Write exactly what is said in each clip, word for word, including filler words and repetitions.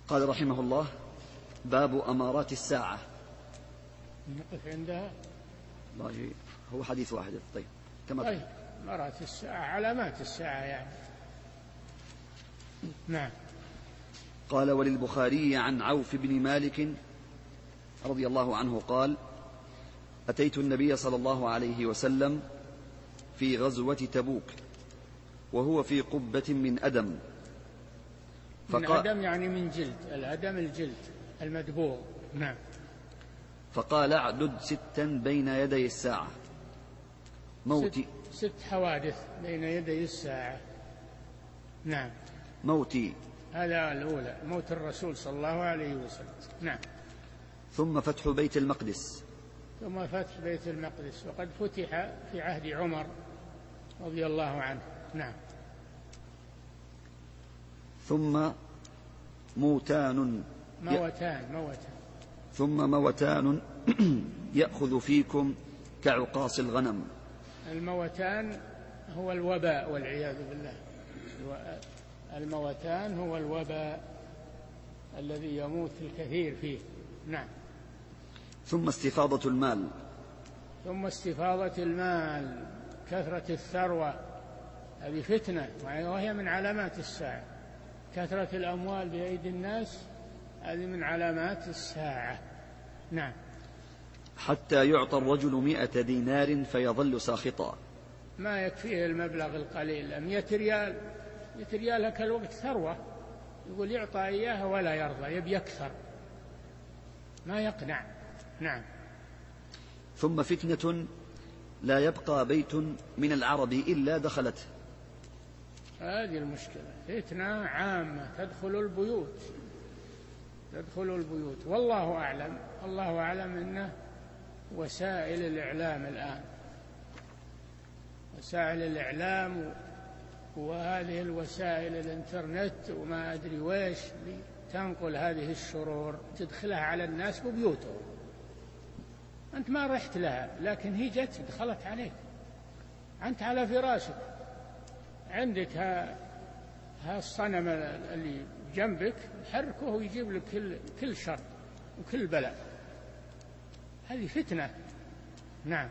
قال رحمه الله: باب أمارات الساعة. نقف عندها. الله، هو حديث واحد. طيب كما طيب أمارات الساعة علامات الساعة يعني. نعم. قال: وللبخاري عن عوف بن مالك رضي الله عنه قال: أتيت النبي صلى الله عليه وسلم في غزوة تبوك وهو في قبة من أدم. من أدم يعني من جلد، الأدم الجلد المدبوغ. نعم. فقال: اعدد ستا بين يدي الساعة. موتي ست, ست حوادث بين يدي الساعة. نعم. موتي، هذا الأولى موت الرسول صلى الله عليه وسلم. نعم. ثم فتح بيت المقدس. ثم فتح بيت المقدس، وقد فتح في عهد عمر رضي الله عنه. نعم. ثم موتان موتان موتان ثم موتان يأخذ فيكم كعقاص الغنم. الموتان هو الوباء والعياذ بالله. الموتان هو الوباء الذي يموت الكثير فيه. نعم. ثم استفاضة المال. ثم استفاضة المال، كثرة الثروة، هذه فتنة وهي من علامات الساعة. كثرة الأموال بأيدي الناس هذه من علامات الساعة. نعم. حتى يعطى الرجل مئة دينار فيظل ساخطا. ما يكفيه المبلغ القليل، مئة ريال. مئة ريال هكا الوقت ثروة، يقول يعطى إياها ولا يرضى، يبي أكثر، ما يقنع. نعم. ثم فتنة لا يبقى بيت من العرب إلا دخلته. هذه المشكلة، فتنة عامة تدخل البيوت، تدخل البيوت. والله أعلم، الله أعلم أنه وسائل الإعلام الآن، وسائل الإعلام وهذه الوسائل الإنترنت وما أدري ويش تنقل هذه الشرور، تدخلها على الناس ببيوتهم. أنت ما رحت لها، لكن هي جت دخلت عليك. أنت على فراشك، عندك ها, ها الصنم اللي جنبك، حركه ويجيب لك كل, كل شر وكل بلاء. هذه فتنة. نعم.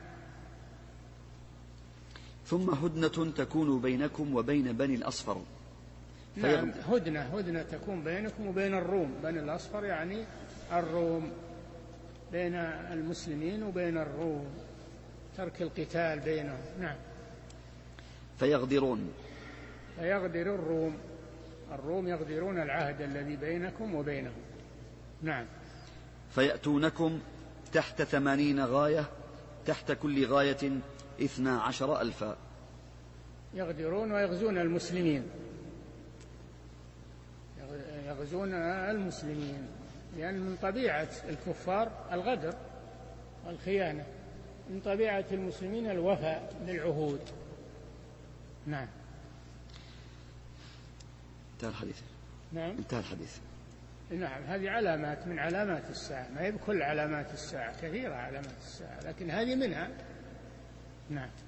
ثم هدنة تكون بينكم وبين بني الأصفر. نعم. هدنة هدنة تكون بينكم وبين الروم. بني الأصفر يعني الروم، بين المسلمين وبين الروم، ترك القتال بينهم. نعم. فيغدرون. فيغدر الروم، الروم يغدرون العهد الذي بينكم وبينهم. نعم. فيأتونكم تحت ثمانين غاية، تحت كل غاية اثنا عشر ألفا. يغدرون ويغزون المسلمين، يغزون المسلمين، لأن من طبيعة الكفار الغدر والخيانة، من طبيعة المسلمين الوفاء بالعهود. نعم. انتهى الحديث. نعم. انتهى الحديث. نعم. هذه علامات من علامات الساعة، ما هي بكل علامات الساعة، كثيرة علامات الساعة، لكن هذه منها. نعم.